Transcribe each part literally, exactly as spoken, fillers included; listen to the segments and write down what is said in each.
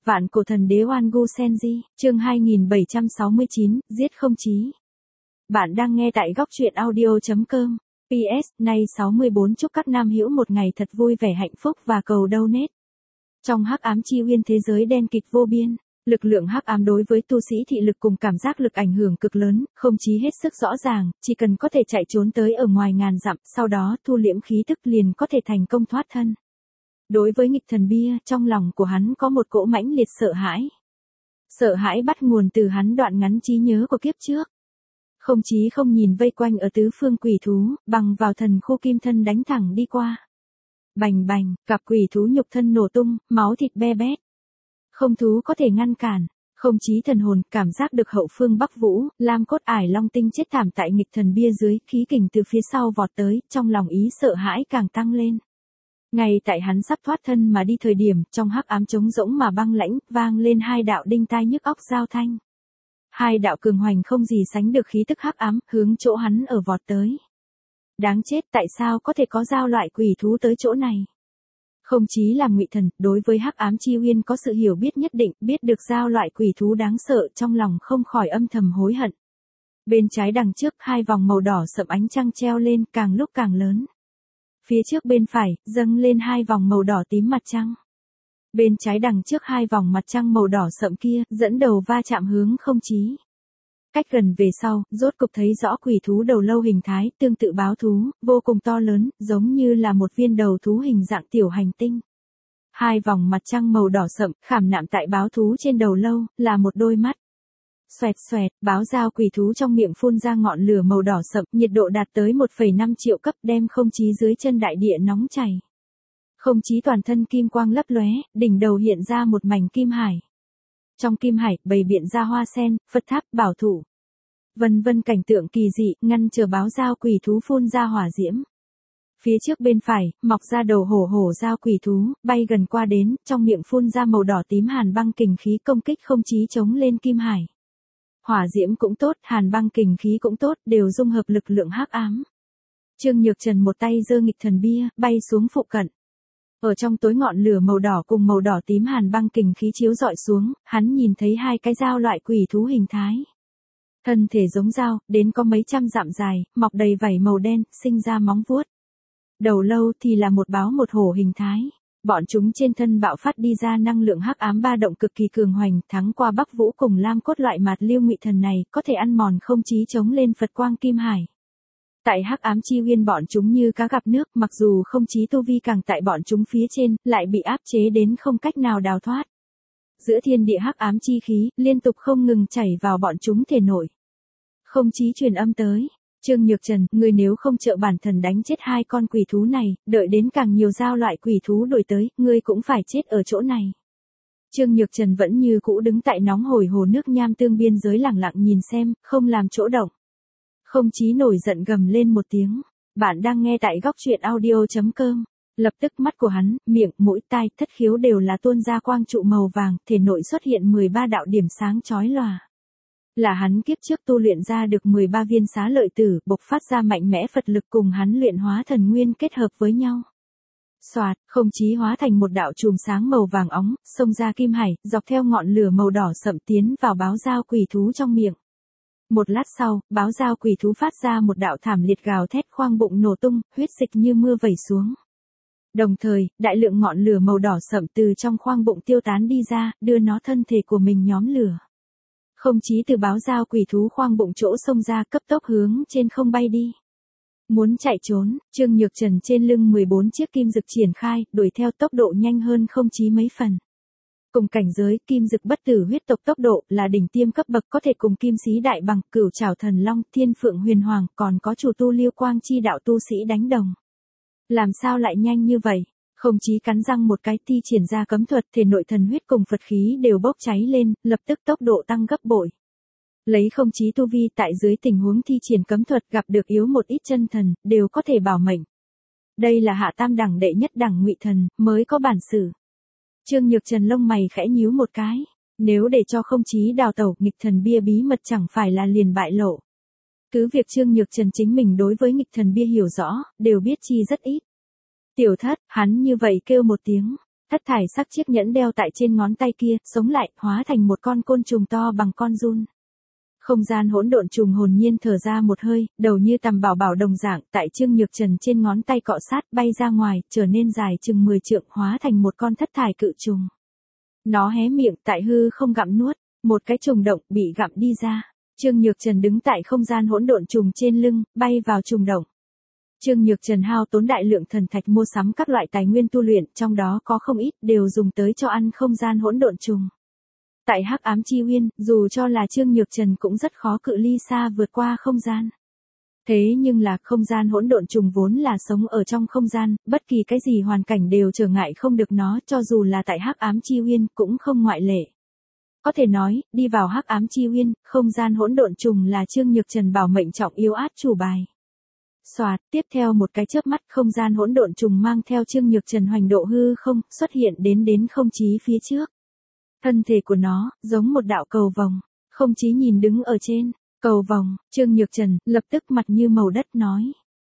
Vạn cổ thần đế Oan Gu Senji, chương hai nghìn bảy trăm sáu mươi chín, giết không chí. Bạn đang nghe tại góc truyện audio chấm com. pê ét, nay sáu mươi bốn chúc các nam hữu một ngày thật vui vẻ hạnh phúc và cầu donate. Trong hắc ám chi uyên thế giới đen kịt vô biên, lực lượng hắc ám đối với tu sĩ thị lực cùng cảm giác lực ảnh hưởng cực lớn, không chí hết sức rõ ràng, chỉ cần có thể chạy trốn tới ở ngoài ngàn dặm, sau đó thu liễm khí tức liền có thể thành công thoát thân. Đối với nghịch thần bia, trong lòng của hắn có một cỗ mãnh liệt sợ hãi. Sợ hãi bắt nguồn từ hắn đoạn ngắn trí nhớ của kiếp trước. Không chí không nhìn vây quanh ở tứ phương quỷ thú, bằng vào thần khu kim thân đánh thẳng đi qua. Bành bành, cặp quỷ thú nhục thân nổ tung, máu thịt be bét. Không thú có thể ngăn cản. Không chí thần hồn cảm giác được hậu phương Bắc Vũ, Lam Cốt Ải Long Tinh chết thảm tại nghịch thần bia dưới, khí kình từ phía sau vọt tới, trong lòng ý sợ hãi càng tăng lên. Ngay tại hắn sắp thoát thân mà đi thời điểm, trong hắc ám trống rỗng mà băng lãnh, vang lên hai đạo đinh tai nhức óc giao thanh. Hai đạo cường hoành không gì sánh được khí tức hắc ám, hướng chỗ hắn ở vọt tới. Đáng chết, tại sao có thể có giao loại quỷ thú tới chỗ này? Không chí làm ngụy thần, đối với hắc ám chi uyên có sự hiểu biết nhất định, biết được giao loại quỷ thú đáng sợ, trong lòng không khỏi âm thầm hối hận. Bên trái đằng trước, hai vòng màu đỏ sậm ánh trăng treo lên, càng lúc càng lớn. Phía trước bên phải, dâng lên hai vòng màu đỏ tím mặt trăng. Bên trái đằng trước hai vòng mặt trăng màu đỏ sậm kia, dẫn đầu va chạm hướng không chí. Cách gần về sau, rốt cục thấy rõ quỷ thú đầu lâu hình thái, tương tự báo thú, vô cùng to lớn, giống như là một viên đầu thú hình dạng tiểu hành tinh. Hai vòng mặt trăng màu đỏ sậm, khảm nạm tại báo thú trên đầu lâu, là một đôi mắt. Xoẹt xoẹt, báo dao quỷ thú trong miệng phun ra ngọn lửa màu đỏ sậm, nhiệt độ đạt tới một phẩy năm triệu cấp, đem không chí dưới chân đại địa nóng chảy. Không chí toàn thân kim quang lấp lóe, đỉnh đầu hiện ra một mảnh kim hải. Trong kim hải, bày biện ra hoa sen, Phật tháp, bảo thủ. Vân vân cảnh tượng kỳ dị, ngăn chờ báo dao quỷ thú phun ra hỏa diễm. Phía trước bên phải, mọc ra đầu hổ hổ dao quỷ thú, bay gần qua đến, trong miệng phun ra màu đỏ tím hàn băng kình khí công kích không chí chống lên kim hải. Hỏa diễm cũng tốt, hàn băng kình khí cũng tốt, đều dung hợp lực lượng hắc ám. Trương Nhược Trần một tay giơ nghịch thần bia, bay xuống phụ cận. Ở trong tối ngọn lửa màu đỏ cùng màu đỏ tím hàn băng kình khí chiếu rọi xuống, hắn nhìn thấy hai cái dao loại quỷ thú hình thái. Thân thể giống dao, đến có mấy trăm dặm dài, mọc đầy vảy màu đen, sinh ra móng vuốt. Đầu lâu thì là một báo một hổ hình thái. Bọn chúng trên thân bạo phát đi ra năng lượng hắc ám ba động cực kỳ cường hoành, thắng qua Bắc Vũ cùng Lam Cốt loại mạt liêu ngụy thần này, có thể ăn mòn không chí chống lên Phật quang kim hải. Tại hắc ám chi uyên bọn chúng như cá gặp nước, mặc dù không chí tu vi càng tại bọn chúng phía trên, lại bị áp chế đến không cách nào đào thoát. Giữa thiên địa hắc ám chi khí, liên tục không ngừng chảy vào bọn chúng thể nội. Không chí truyền âm tới. Trương Nhược Trần, ngươi nếu không trợ bản thần đánh chết hai con quỷ thú này, đợi đến càng nhiều giao loại quỷ thú đuổi tới, ngươi cũng phải chết ở chỗ này. Trương Nhược Trần vẫn như cũ đứng tại nóng hổi hồ nước nham tương biên giới lẳng lặng nhìn xem, không làm chỗ động. Không chí nổi giận gầm lên một tiếng. Bạn đang nghe tại góc truyện audio chấm com. Lập tức mắt của hắn, miệng, mũi, tai, thất khiếu đều là tuôn ra quang trụ màu vàng, thể nội xuất hiện mười ba đạo điểm sáng chói lòa. Là hắn kiếp trước tu luyện ra được mười ba viên xá lợi tử, bộc phát ra mạnh mẽ Phật lực cùng hắn luyện hóa thần nguyên kết hợp với nhau. Soạt, không chí hóa thành một đạo chùm sáng màu vàng óng, xông ra kim hải, dọc theo ngọn lửa màu đỏ sậm tiến vào báo dao quỷ thú trong miệng. Một lát sau, báo dao quỷ thú phát ra một đạo thảm liệt gào thét, khoang bụng nổ tung, huyết dịch như mưa vẩy xuống. Đồng thời, đại lượng ngọn lửa màu đỏ sậm từ trong khoang bụng tiêu tán đi ra, đưa nó thân thể của mình nhóm lửa. Không chí từ báo dao quỷ thú khoang bụng chỗ xông ra, cấp tốc hướng trên không bay đi. Muốn chạy trốn, Trương Nhược Trần trên lưng mười bốn chiếc kim dực triển khai, đuổi theo tốc độ nhanh hơn không chí mấy phần. Cùng cảnh giới, kim dực bất tử huyết tộc tốc độ là đỉnh tiêm cấp bậc, có thể cùng kim sĩ đại bằng, cửu trảo thần long, thiên phượng huyền hoàng, còn có chủ tu liêu quang chi đạo tu sĩ đánh đồng. Làm sao lại nhanh như vậy? Không chí cắn răng một cái, thi triển ra cấm thuật, thể nội thần huyết cùng Phật khí đều bốc cháy lên, lập tức tốc độ tăng gấp bội. Lấy không chí tu vi tại dưới tình huống thi triển cấm thuật gặp được yếu một ít chân thần, đều có thể bảo mệnh. Đây là hạ tam đẳng đệ nhất đẳng ngụy thần, mới có bản sự. Trương Nhược Trần lông mày khẽ nhíu một cái. Nếu để cho không chí đào tẩu, nghịch thần bia bí mật chẳng phải là liền bại lộ. Cứ việc Trương Nhược Trần chính mình đối với nghịch thần bia hiểu rõ, đều biết chi rất ít. Tiểu thất, hắn như vậy kêu một tiếng. Thất thải sắc chiếc nhẫn đeo tại trên ngón tay kia, sống lại, hóa thành một con côn trùng to bằng con giun. Không gian hỗn độn trùng hồn nhiên thở ra một hơi, đầu như tầm bảo bảo đồng dạng, tại Trương Nhược Trần trên ngón tay cọ sát, bay ra ngoài, trở nên dài chừng mười trượng, hóa thành một con thất thải cự trùng. Nó hé miệng, tại hư không gặm nuốt, một cái trùng động, bị gặm đi ra. Trương Nhược Trần đứng tại không gian hỗn độn trùng trên lưng, bay vào trùng động. Trương Nhược Trần hao tốn đại lượng thần thạch mua sắm các loại tài nguyên tu luyện, trong đó có không ít đều dùng tới cho ăn không gian hỗn độn trùng. Tại Hắc Ám Chi Uyên, dù cho là Trương Nhược Trần cũng rất khó cự ly xa vượt qua không gian. Thế nhưng là không gian hỗn độn trùng vốn là sống ở trong không gian, bất kỳ cái gì hoàn cảnh đều trở ngại không được nó, cho dù là tại Hắc Ám Chi Uyên cũng không ngoại lệ. Có thể nói, đi vào Hắc Ám Chi Uyên, không gian hỗn độn trùng là Trương Nhược Trần bảo mệnh trọng yếu át chủ bài. Soạt, tiếp theo một cái chớp mắt, không gian hỗn độn trùng mang theo Trương Nhược Trần hoành độ hư không, xuất hiện đến đến không chí phía trước. Thân thể của nó, giống một đạo cầu vồng, không chí nhìn đứng ở trên, cầu vồng, Trương Nhược Trần, lập tức mặt như màu đất nói.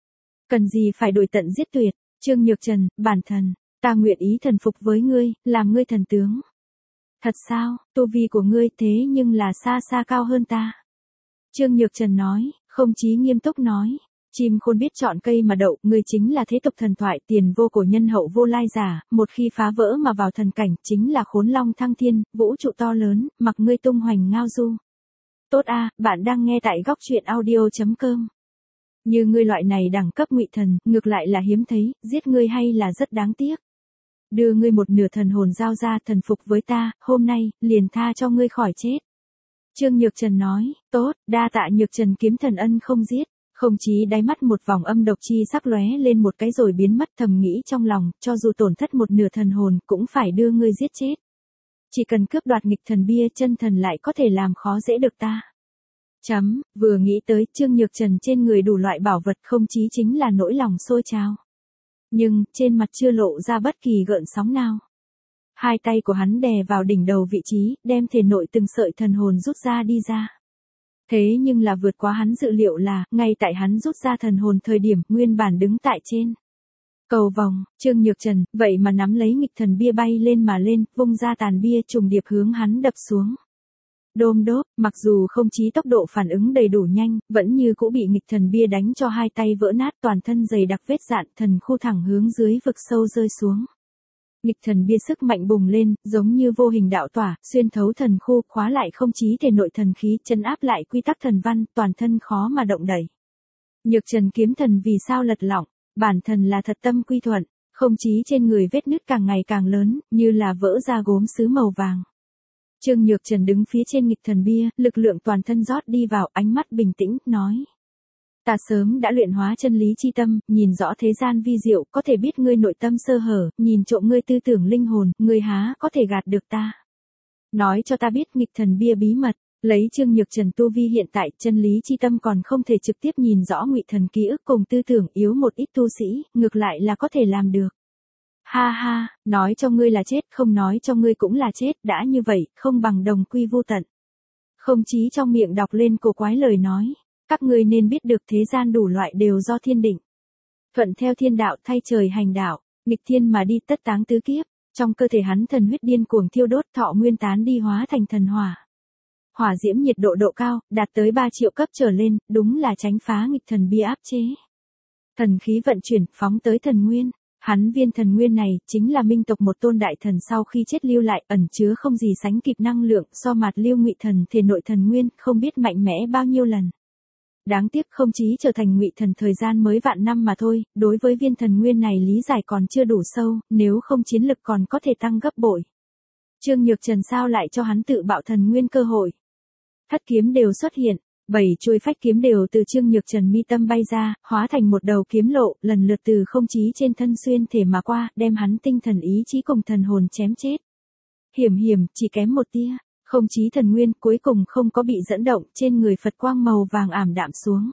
Cần gì phải đuổi tận giết tuyệt, Trương Nhược Trần, bản thần, ta nguyện ý thần phục với ngươi, làm ngươi thần tướng. Thật sao, tu vi của ngươi thế nhưng là xa xa cao hơn ta. Trương Nhược Trần nói, không chí nghiêm túc nói. Chim khôn biết chọn cây mà đậu, ngươi chính là thế tục thần thoại, tiền vô cổ nhân hậu vô lai giả, một khi phá vỡ mà vào thần cảnh, chính là khốn long thăng thiên, vũ trụ to lớn, mặc ngươi tung hoành ngao du. Tốt a, bạn đang nghe tại góc truyện audio.com. Như ngươi loại này đẳng cấp ngụy thần, ngược lại là hiếm thấy, giết ngươi hay là rất đáng tiếc. Đưa ngươi một nửa thần hồn giao ra, thần phục với ta, hôm nay, liền tha cho ngươi khỏi chết. Trương Nhược Trần nói, tốt, đa tạ Nhược Trần kiếm thần ân không giết. Không chí đáy mắt một vòng âm độc chi sắc lóe lên một cái rồi biến mất, thầm nghĩ trong lòng, cho dù tổn thất một nửa thần hồn, cũng phải đưa ngươi giết chết. Chỉ cần cướp đoạt nghịch thần bia, chân thần lại có thể làm khó dễ được ta. Chấm, vừa nghĩ tới Trương Nhược Trần trên người đủ loại bảo vật, không chí chính là nỗi lòng sôi trào. Nhưng, trên mặt chưa lộ ra bất kỳ gợn sóng nào. Hai tay của hắn đè vào đỉnh đầu vị trí, đem thể nội từng sợi thần hồn rút ra đi ra. Thế nhưng là vượt quá hắn dự liệu là, ngay tại hắn rút ra thần hồn thời điểm, nguyên bản đứng tại trên cầu vòng, Trương Nhược Trần, vậy mà nắm lấy nghịch thần bia bay lên mà lên, vung ra tàn bia trùng điệp hướng hắn đập xuống. Đôm đốp, mặc dù không chí tốc độ phản ứng đầy đủ nhanh, vẫn như cũ bị nghịch thần bia đánh cho hai tay vỡ nát, toàn thân dày đặc vết dạn, thần khu thẳng hướng dưới vực sâu rơi xuống. Nghịch thần bia sức mạnh bùng lên, giống như vô hình đạo tỏa, xuyên thấu thần khu, khóa lại không chí thể nội thần khí, chân áp lại quy tắc thần văn, toàn thân khó mà động đẩy. Nhược Trần kiếm thần vì sao lật lọng, bản thần là thật tâm quy thuận, không chí trên người vết nứt càng ngày càng lớn, như là vỡ ra gốm sứ màu vàng. Trương Nhược Trần đứng phía trên nghịch thần bia, lực lượng toàn thân rót đi vào, ánh mắt bình tĩnh, nói. Ta sớm đã luyện hóa chân lý chi tâm, nhìn rõ thế gian vi diệu, có thể biết ngươi nội tâm sơ hở, nhìn trộm ngươi tư tưởng linh hồn, ngươi há có thể gạt được ta. Nói cho ta biết nghịch thần bia bí mật, lấy Trương Nhược Trần tu vi hiện tại, chân lý chi tâm còn không thể trực tiếp nhìn rõ ngụy thần ký ức cùng tư tưởng yếu một ít tu sĩ, ngược lại là có thể làm được. Ha ha, nói cho ngươi là chết, không nói cho ngươi cũng là chết, đã như vậy, không bằng đồng quy vô tận. Không chí trong miệng đọc lên cổ quái lời nói. Các ngươi nên biết được thế gian đủ loại đều do thiên định. Thuận theo thiên đạo thay trời hành đạo, nghịch thiên mà đi tất táng tứ kiếp, trong cơ thể hắn thần huyết điên cuồng thiêu đốt, thọ nguyên tán đi hóa thành thần hỏa. Hỏa diễm nhiệt độ độ cao, đạt tới ba triệu cấp trở lên, đúng là tránh phá nghịch thần bia áp chế. Thần khí vận chuyển, phóng tới thần nguyên. Hắn viên thần nguyên này, chính là minh tộc một tôn đại thần sau khi chết lưu lại, ẩn chứa không gì sánh kịp năng lượng, so mạt lưu ngụy thần thể nội thần nguyên, không biết mạnh mẽ bao nhiêu lần. Đáng tiếc không chí trở thành ngụy thần thời gian mới vạn năm mà thôi, đối với viên thần nguyên này lý giải còn chưa đủ sâu, nếu không chiến lực còn có thể tăng gấp bội. Trương Nhược Trần sao lại cho hắn tự bạo thần nguyên cơ hội. Thất kiếm đều xuất hiện, bảy chuôi phách kiếm đều từ Trương Nhược Trần mi tâm bay ra, hóa thành một đầu kiếm lộ, lần lượt từ không chí trên thân xuyên thể mà qua, đem hắn tinh thần ý chí cùng thần hồn chém chết. Hiểm hiểm, chỉ kém một tia. Không chí thần nguyên cuối cùng không có bị dẫn động, trên người Phật quang màu vàng ảm đạm xuống.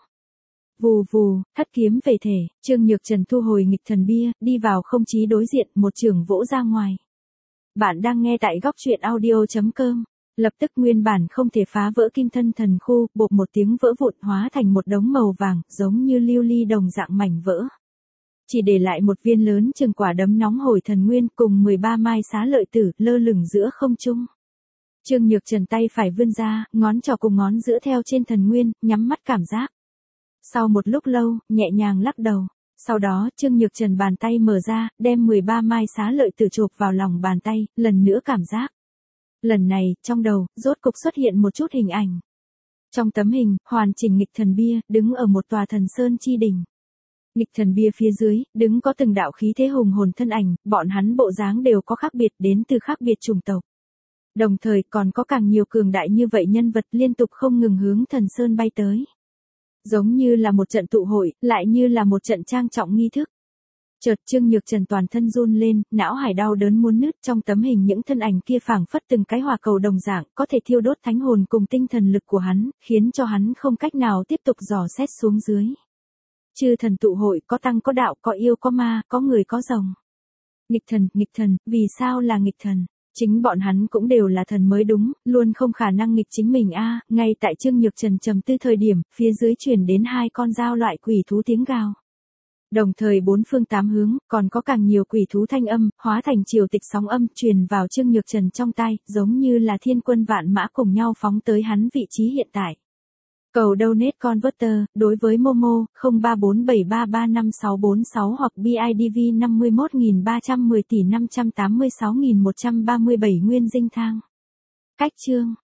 Vù vù, thất kiếm về thể, Trương Nhược Trần thu hồi nghịch thần bia, đi vào không chí đối diện, một trường vỗ ra ngoài. Bạn đang nghe tại góc truyện audio.com. Lập tức nguyên bản không thể phá vỡ kim thân thần khu, bột một tiếng vỡ vụn hóa thành một đống màu vàng, giống như lưu ly đồng dạng mảnh vỡ. chỉ để lại một viên lớn chừng quả đấm nóng hổi thần nguyên cùng mười ba mai xá lợi tử lơ lửng giữa không trung. Trương Nhược Trần tay phải vươn ra, ngón trỏ cùng ngón giữa theo trên thần nguyên, nhắm mắt cảm giác. Sau một lúc lâu, nhẹ nhàng lắc đầu. Sau đó, Trương Nhược Trần bàn tay mở ra, đem mười ba mai xá lợi tử chộp vào lòng bàn tay, lần nữa cảm giác. Lần này, trong đầu, rốt cục xuất hiện một chút hình ảnh. Trong tấm hình, hoàn chỉnh nghịch thần bia, đứng ở một tòa thần sơn chi đỉnh. Nghịch thần bia phía dưới, đứng có từng đạo khí thế hùng hồn thân ảnh, bọn hắn bộ dáng đều có khác biệt đến từ khác biệt chủng tộc. Đồng thời còn có càng nhiều cường đại như vậy nhân vật liên tục không ngừng hướng thần sơn bay tới. Giống như là một trận tụ hội, lại như là một trận trang trọng nghi thức. Chợt Trương Nhược Trần toàn thân run lên, não hải đau đớn muốn nứt, trong tấm hình những thân ảnh kia phảng phất từng cái hỏa cầu đồng dạng, có thể thiêu đốt thánh hồn cùng tinh thần lực của hắn, khiến cho hắn không cách nào tiếp tục dò xét xuống dưới. Chư thần tụ hội, có tăng có đạo, có yêu có ma, có người có rồng. Nghịch thần, nghịch thần, vì sao là nghịch thần? Chính bọn hắn cũng đều là thần mới đúng, luôn không khả năng nghịch chính mình a. Ngay tại Trương Nhược Trần trầm tư thời điểm, phía dưới truyền đến hai con dao loại quỷ thú tiếng gào. Đồng thời bốn phương tám hướng, còn có càng nhiều quỷ thú thanh âm, hóa thành triều tịch sóng âm, truyền vào Trương Nhược Trần trong tai, giống như là thiên quân vạn mã cùng nhau phóng tới hắn vị trí hiện tại. Cầu donate converter, đối với Momo, không ba bốn bảy ba ba năm sáu bốn sáu hoặc bê i đê vê năm mươi mốt nghìn ba trăm mười tỷ năm trăm tám mươi sáu nghìn một trăm ba mươi bảy nguyên dinh thang. Cách chương